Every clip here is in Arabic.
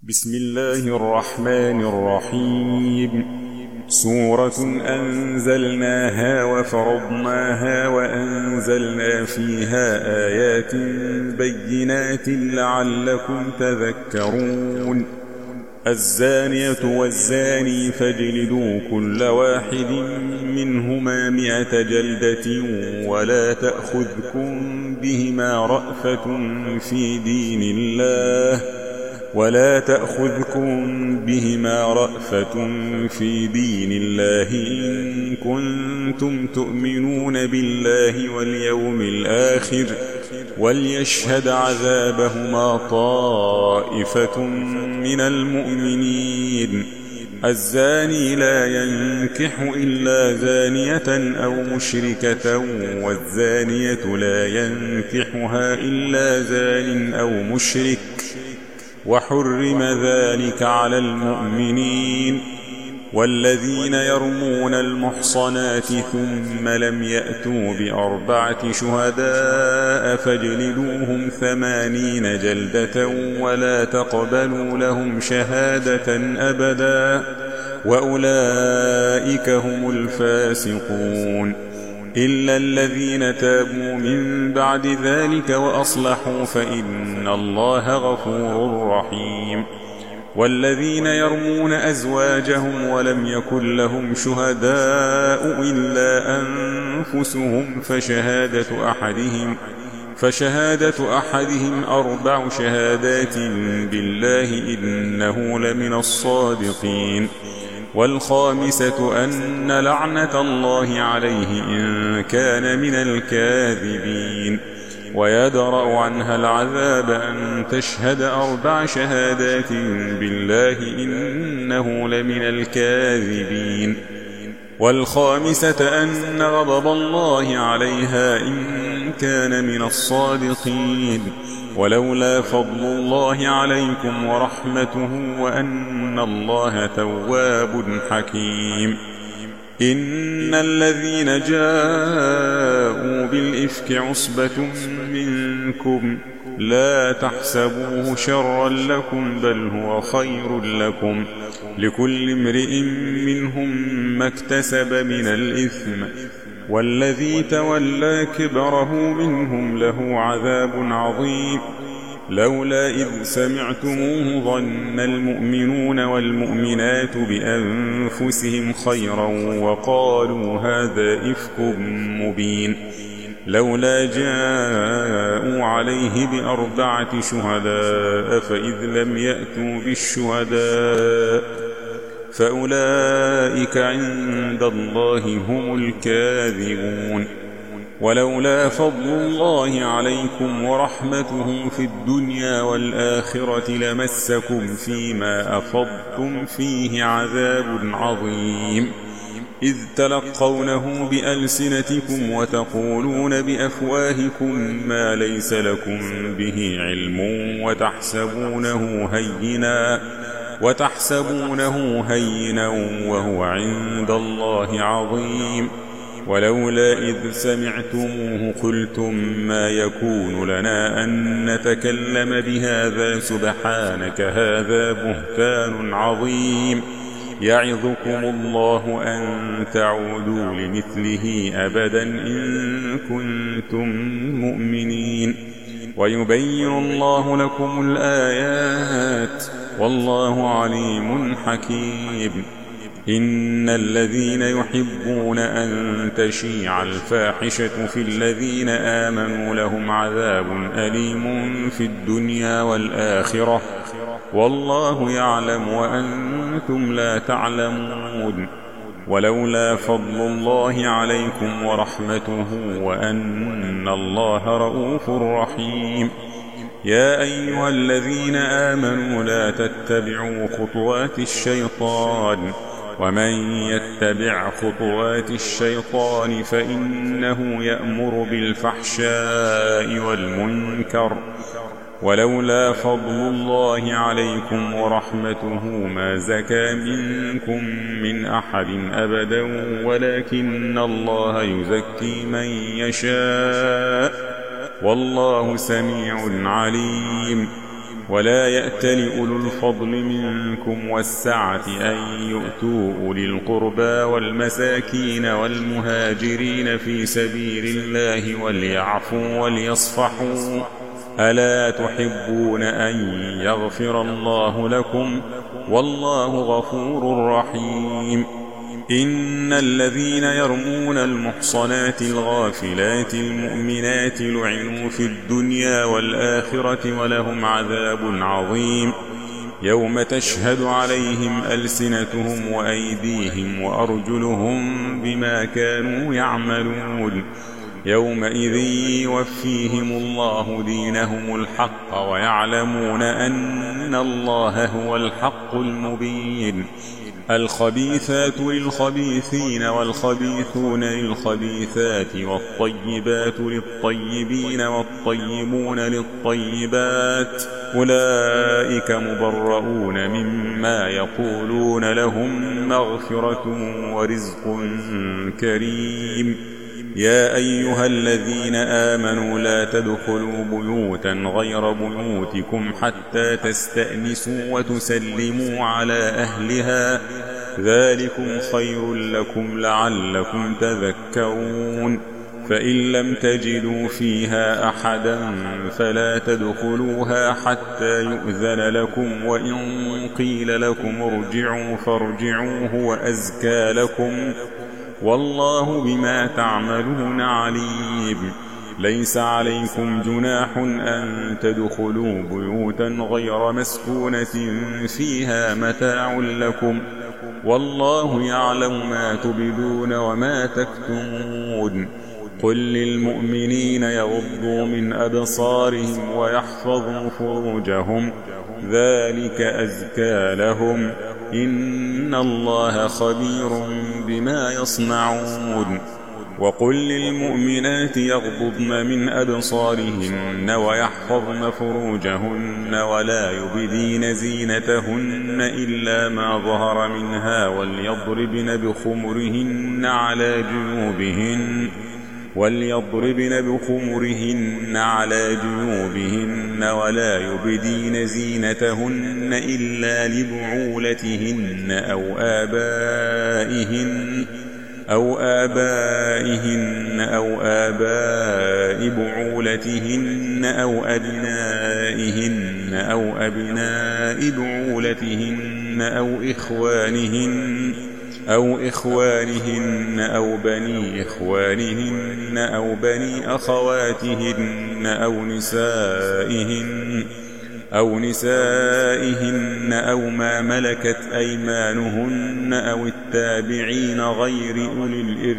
بسم الله الرحمن الرحيم. سورة أنزلناها وفرضناها وأنزلنا فيها آيات بينات لعلكم تذكرون. الزانية والزاني فاجلدوا كل واحد منهما 100 جلدة ولا تأخذكم بهما رأفة في دين الله إن كنتم تؤمنون بالله واليوم الآخر وليشهد عذابهما طائفة من المؤمنين. الزاني لا ينكح إلا زانية أو مشركة والزانية لا ينكحها إلا زان أو مشرك وحرم ذلك على المؤمنين. والذين يرمون المحصنات ثم لم يأتوا ب4 شهداء فاجلدوهم 80 جلدة ولا تقبلوا لهم شهادة أبدا وأولئك هم الفاسقون. إلا الذين تابوا من بعد ذلك وأصلحوا فإن الله غفور رحيم. والذين يرمون أزواجهم ولم يكن لهم شهداء إلا أنفسهم فشهادة أحدهم 4 شهادات بالله إنه لمن الصادقين. والخامسة أن لعنة الله عليه إن كان من الكاذبين. ويدرأ عنها العذاب أن تشهد 4 شهادات بالله إنه لمن الكاذبين. والخامسة أن غضب الله عليها إن كان من الصادقين. ولولا فضل الله عليكم ورحمته وأن الله تواب حكيم. إن الذين جاءوا بالإفك عصبة منكم لا تحسبوه شرا لكم بل هو خير لكم لكل امرئ منهم ما اكتسب من الإثم والذي تولى كبره منهم له عذاب عظيم. لولا إذ سمعتموه ظن المؤمنون والمؤمنات بأنفسهم خيرا وقالوا هذا إفك مبين. لولا جاءوا عليه ب4 شهداء فإذ لم يأتوا بالشهداء فأولئك عند الله هم الكاذبون. ولولا فضل الله عليكم ورحمته في الدنيا والآخرة لمسكم فيما أفضتم فيه عذاب عظيم. إذ تلقونه بألسنتكم وتقولون بأفواهكم ما ليس لكم به علم وتحسبونه هينا وهو عند الله عظيم. ولولا إذ سمعتموه قلتم ما يكون لنا أن نتكلم بهذا سبحانك هذا بهتان عظيم. يعظكم الله أن تعودوا لمثله أبدا إن كنتم مؤمنين. ويبين الله لكم الآيات والله عليم حكيم. إن الذين يحبون أن تشيع الفاحشة في الذين آمنوا لهم عذاب أليم في الدنيا والآخرة والله يعلم وأنتم لا تعلمون. ولولا فضل الله عليكم ورحمته وأن الله رؤوف رحيم. يا أيها الذين آمنوا لا تتبعوا خطوات الشيطان ومن يتبع خطوات الشيطان فإنه يأمر بالفحشاء والمنكر. ولولا فضل الله عليكم ورحمته ما زكى منكم من أحد أبدا ولكن الله يزكي من يشاء والله سميع عليم. ولا يأتل أولو الفضل منكم والسعة أن يؤتوا أولي القربى والمساكين والمهاجرين في سبيل الله وليعفوا وليصفحوا ألا تحبون أن يغفر الله لكم والله غفور رحيم إن الذين يرمون المحصنات الغافلات المؤمنات لعنوا في الدنيا والآخرة ولهم عذاب عظيم يوم تشهد عليهم ألسنتهم وأيديهم وأرجلهم بما كانوا يعملون يومئذ يوفيهم الله دينهم الحق ويعلمون أن الله هو الحق المبين الخبيثات للخبيثين والخبيثون للخبيثات والطيبات للطيبين والطيبون للطيبات أولئك مبرؤون مما يقولون لهم مغفرة ورزق كريم يا أيها الذين آمنوا لا تدخلوا بيوتا غير بيوتكم حتى تستأنسوا وتسلموا على أهلها ذلكم خير لكم لعلكم تذكرون فإن لم تجدوا فيها أحدا فلا تدخلوها حتى يؤذن لكم وإن قيل لكم ارجعوا فارجعوا هو أزكى لكم والله بما تعملون عليم ليس عليكم جناح أن تدخلوا بيوتا غير مسكونة فيها متاع لكم والله يعلم ما تبدون وما تكتمون قل للمؤمنين يغضوا من أبصارهم ويحفظوا فروجهم ذلك أزكى لهم إن الله خبير بما يصنعون وقل للمؤمنات يغضضن من أبصارهن ويحفظن فروجهن ولا يبدين زينتهن إلا ما ظهر منها وليضربن بخمرهن على جيوبهن ولا يبدين زينتهن إلا لبعولتهن أو آبائهن أو آباء بعولتهن أو أبنائهن أو أبناء بعولتهن أو إخوانهن أو بني إخوانهن أو بني أخواتهن أو نسائهن أو ما ملكت أيمانهن أو التابعين غير أولي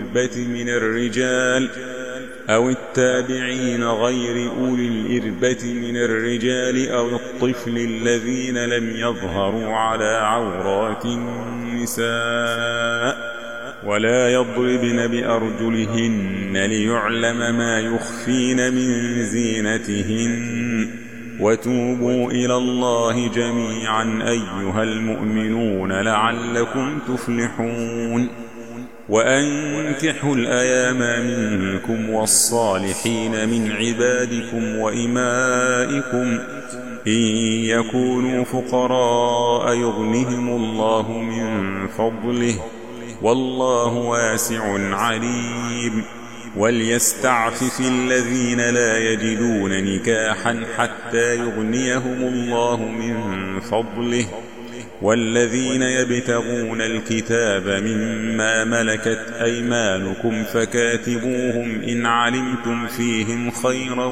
الإربة من الرجال أو الطفل الذين لم يظهروا على عورات النساء ولا يضربن بأرجلهن ليعلم ما يخفين من زينتهن وتوبوا إلى الله جميعا أيها المؤمنون لعلكم تفلحون وأنكحوا الأيام منكم والصالحين من عبادكم وإمائكم إن يكونوا فقراء يغنهم الله من فضله والله واسع عليم وليستعفف الذين لا يجدون نكاحا حتى يغنيهم الله من فضله والذين يبتغون الكتاب مما ملكت أيمانكم فكاتبوهم إن علمتم فيهم خيرا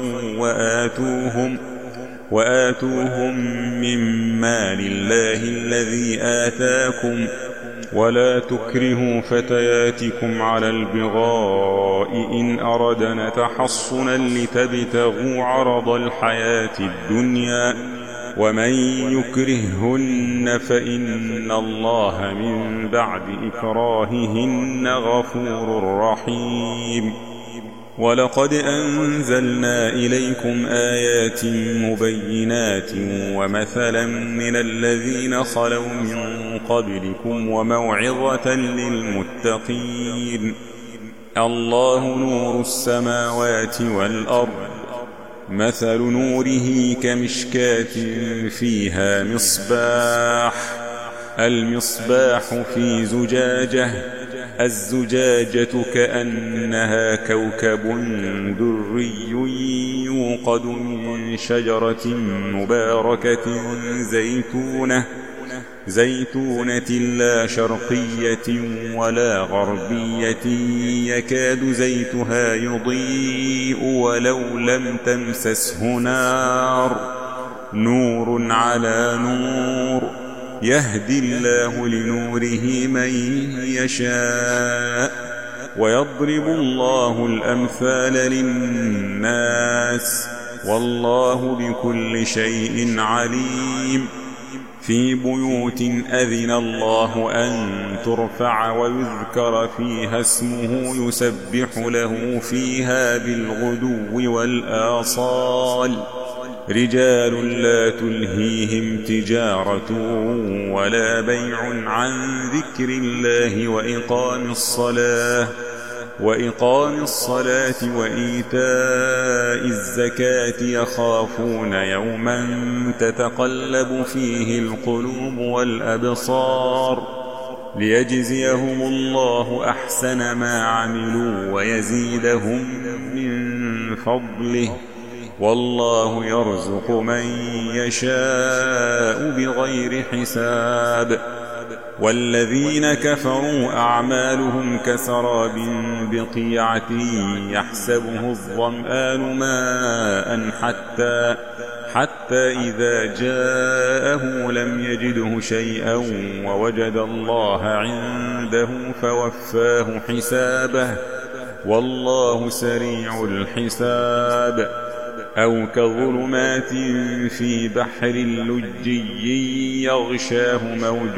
وآتوهم من مال الله الذي آتاكم ولا تكرهوا فتياتكم على البغاء إن أردنا تحصنا لتبتغوا عرض الحياة الدنيا ومن يكرههن فإن الله من بعد إكراههن غفور رحيم ولقد أنزلنا إليكم آيات مبينات ومثلا من الذين خلوا من قبلكم وموعظة للمتقين الله نور السماوات والأرض مثل نوره كمشكاة فيها مصباح، المصباح في زجاجة، الزجاجة كأنها كوكب دري يوقد من شجرة مباركة زيتونة لا شرقية ولا غربية، يكاد زيتها يضيء ولو لم تمسسه نار، نور على نور، يهدي الله لنوره من يشاء، ويضرب الله الأمثال للناس، والله بكل شيء عليم. في بيوت أذن الله أن ترفع ويذكر فيها اسمه يسبح له فيها بالغدو والآصال، رجال لا تلهيهم تجارة ولا بيع عن ذكر الله وإقام الصلاة وإيتاء الزكاة، يخافون يوما تتقلب فيه القلوب والأبصار، ليجزيهم الله أحسن ما عملوا ويزيدهم من فضله، والله يرزق من يشاء بغير حساب. والذين كفروا أعمالهم كسراب بقيعة يحسبه الظمآن ماء حتى إذا جاءه لم يجده شيئا ووجد الله عنده فوفاه حسابه، والله سريع الحساب. أو كظلمات في بحر لجي يغشاه موج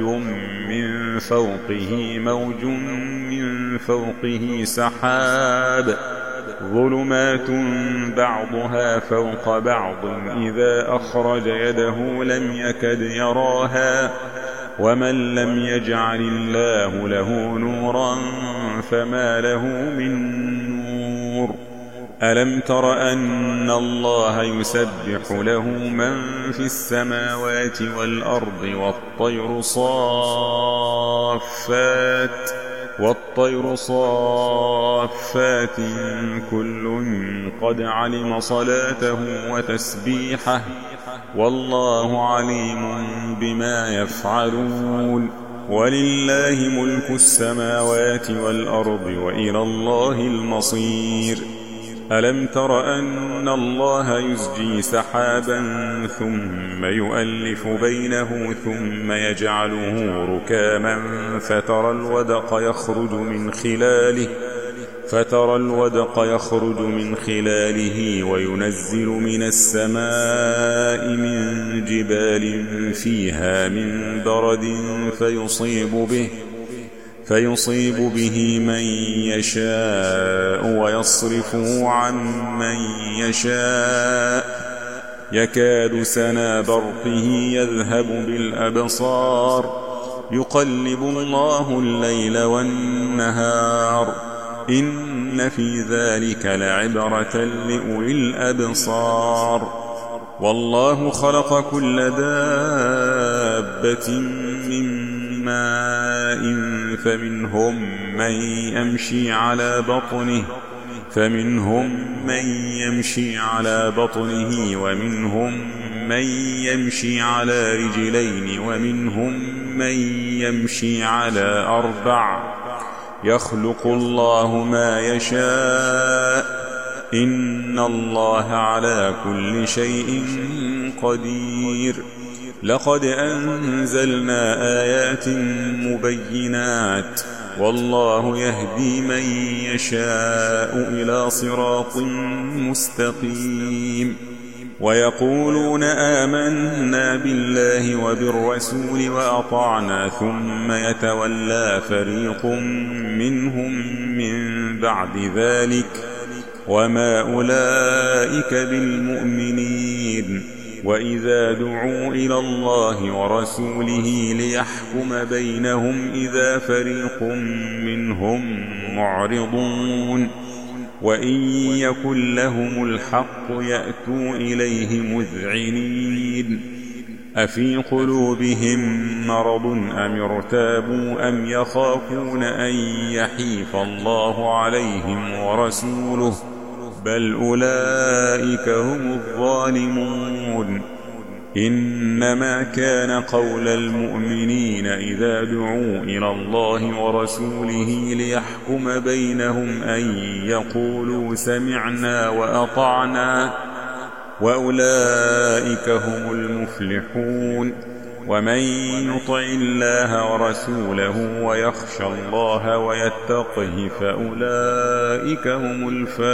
من فوقه سحاب، ظلمات بعضها فوق بعض إذا أخرج يده لم يكد يراها، ومن لم يجعل الله له نورا فما له من نور. ألم تر أن الله يسبح له من في السماوات والأرض والطير صافات كل قد علم صلاته وتسبيحه، والله عليم بما يفعلون. ولله ملك السماوات والأرض وإلى الله المصير. ألم تر أن الله يزجي سحابا ثم يؤلف بينه ثم يجعله ركاما فترى الودق يخرج من خلاله وينزل من السماء من جبال فيها من برد فيصيب به من يشاء ويصرفه عن من يشاء، يكاد سنا برقه يذهب بالأبصار، يقلب الله الليل والنهار، إن في ذلك لعبرة لأولي الأبصار. والله خلق كل دابة من ماء فمنهم من يمشي على بطنه ومنهم من يمشي على رجلين ومنهم من يمشي على أربع، يخلق الله ما يشاء، إن الله على كل شيء قدير. لقد أنزلنا آيات مبينات، والله يهدي من يشاء إلى صراط مستقيم. ويقولون آمنا بالله وبالرسول وأطعنا ثم يتولى فريق منهم من بعد ذلك وما أولئك بالمؤمنين. وإذا دعوا إلى الله ورسوله ليحكم بينهم إذا فريق منهم معرضون، وإن يكن لهم الحق يأتوا إليه مذعنين أفي قلوبهم مرض أم ارتابوا أم يخافون أن يحيف الله عليهم ورسوله بل أولئك هم الظالمون إنما كان قول المؤمنين إذا دعوا إلى الله ورسوله ليحكم بينهم أن يقولوا سمعنا وأطعنا وأولئك هم المفلحون ومن يطع الله ورسوله ويخشى الله ويتقه فأولئك هم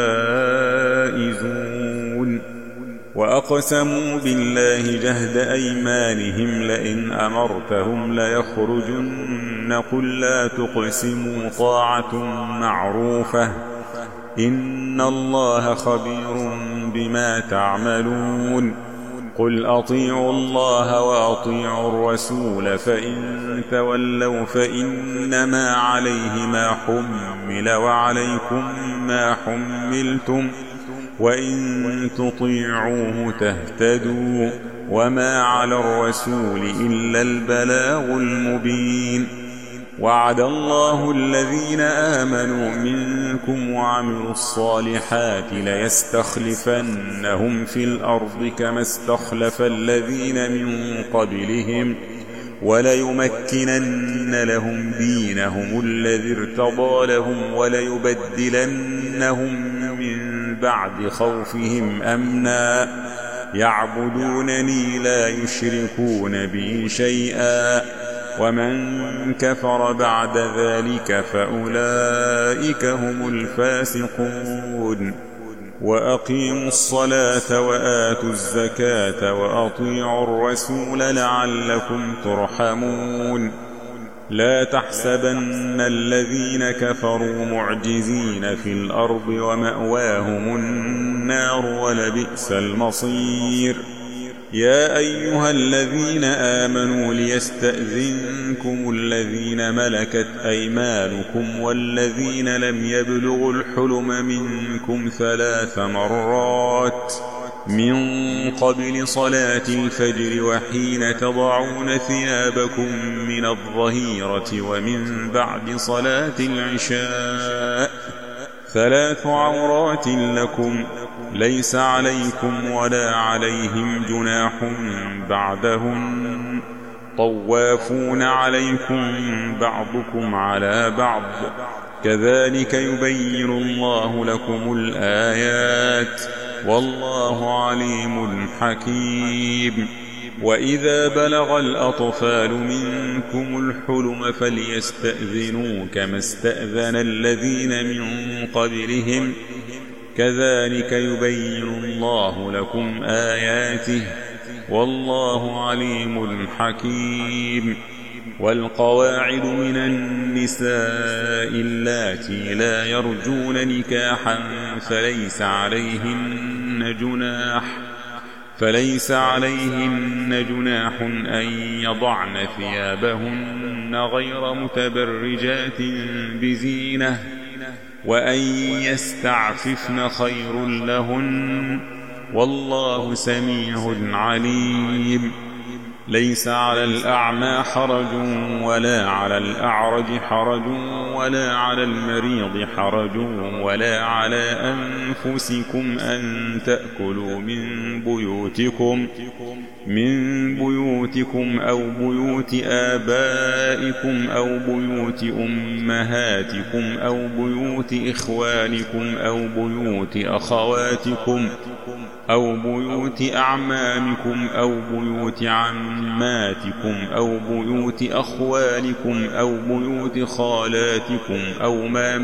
الفائزون وأقسموا بالله جهد أيمانهم لئن أمرتهم ليخرجن قل لا تقسموا طاعة معروفة إن الله خبير بما تعملون قل أطيعوا الله وأطيعوا الرسول فإن تولوا فإنما عليه ما حمل وعليكم ما حملتم وإن تطيعوه تهتدوا وما على الرسول إلا البلاغ المبين وعد الله الذين آمنوا منكم وعملوا الصالحات ليستخلفنهم في الأرض كما استخلف الذين من قبلهم وليمكنن لهم دينهم الذي ارتضى لهم وليبدلنهم من بعد خوفهم أمنا يعبدونني لا يشركون بي شيئا ومن كفر بعد ذلك فأولئك هم الفاسقون وأقيموا الصلاة وآتوا الزكاة وأطيعوا الرسول لعلكم ترحمون لا تحسبن الذين كفروا معجزين في الأرض ومأواهم النار ولبئس المصير يا أيها الذين آمنوا ليستأذنكم الذين ملكت أيمانكم والذين لم يبلغوا الحلم منكم 3 مرات من قبل صلاة الفجر وحين تضعون ثيابكم من الظهيرة ومن بعد صلاة العشاء 3 عورات لكم ليس عليكم ولا عليهم جناح بعدهم طوافون عليكم بعضكم على بعض كذلك يبين الله لكم الآيات والله عليم حكيم وإذا بلغ الأطفال منكم الحلم فليستأذنوا كما استأذن الذين من قبلهم كذلك يبين الله لكم آياته والله عليم حكيم والقواعد من النساء اللاتي لا يرجون نكاحا فليس عليهن جناح أن يضعن ثيابهن غير متبرجات بزينة وأن يستعففن خير لهن والله سميع عليم ليس على الأعمى حرج ولا على الأعرج حرج ولا على المريض حرج ولا على أنفسكم أن تأكلوا من بيوتكم أو بيوت آبائكم أو بيوت أمهاتكم أو بيوت إخوانكم أو بيوت أخواتكم أو بيوت أعمامكم أو بيوت عماتكم أو بيوت أخوالكم أو بيوت خالاتكم أو ما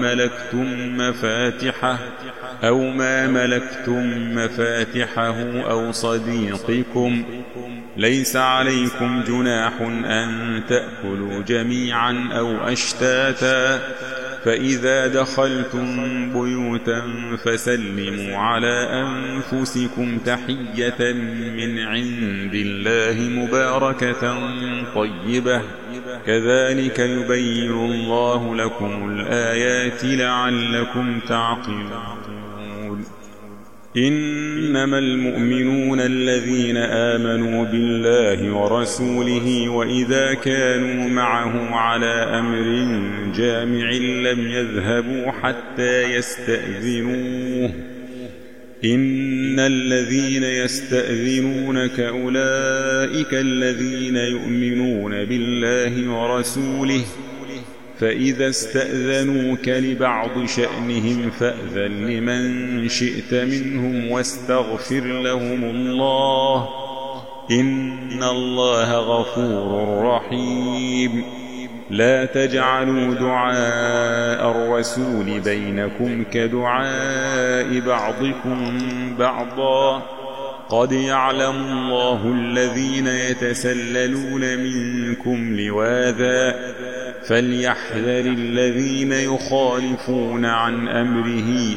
ملكتم مفاتحه أو صديقكم ليس عليكم جناح أن تأكلوا جميعا أو أشتاتا فإذا دخلتم بيوتا فسلموا على أنفسكم تحية من عند الله مباركة طيبة كذلك يبين الله لكم الآيات لعلكم تعقلون إنما المؤمنون الذين آمنوا بالله ورسوله وإذا كانوا معه على أمر جامع لم يذهبوا حتى يستأذنوه. إن الذين يستأذنونك أولئك الذين يؤمنون بالله ورسوله، فإذا استأذنوك لبعض شأنهم فأذن لمن شئت منهم واستغفر لهم الله، إن الله غفور رحيم. لا تجعلوا دعاء الرسول بينكم كدعاء بعضكم بعضا، قد يعلم الله الذين يتسللون منكم لواذا، فليحذر الذين يخالفون عن أمره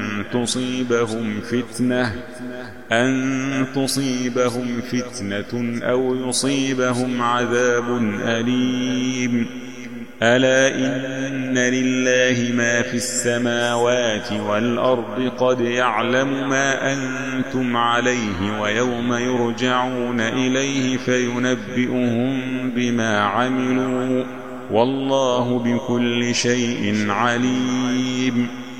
أن تصيبهم فتنة أو يصيبهم عذاب أليم. ألا إن لله ما في السماوات والأرض، قد يعلم ما أنتم عليه ويوم يرجعون إليه فينبئهم بما عملوا، والله بكل شيء عليم.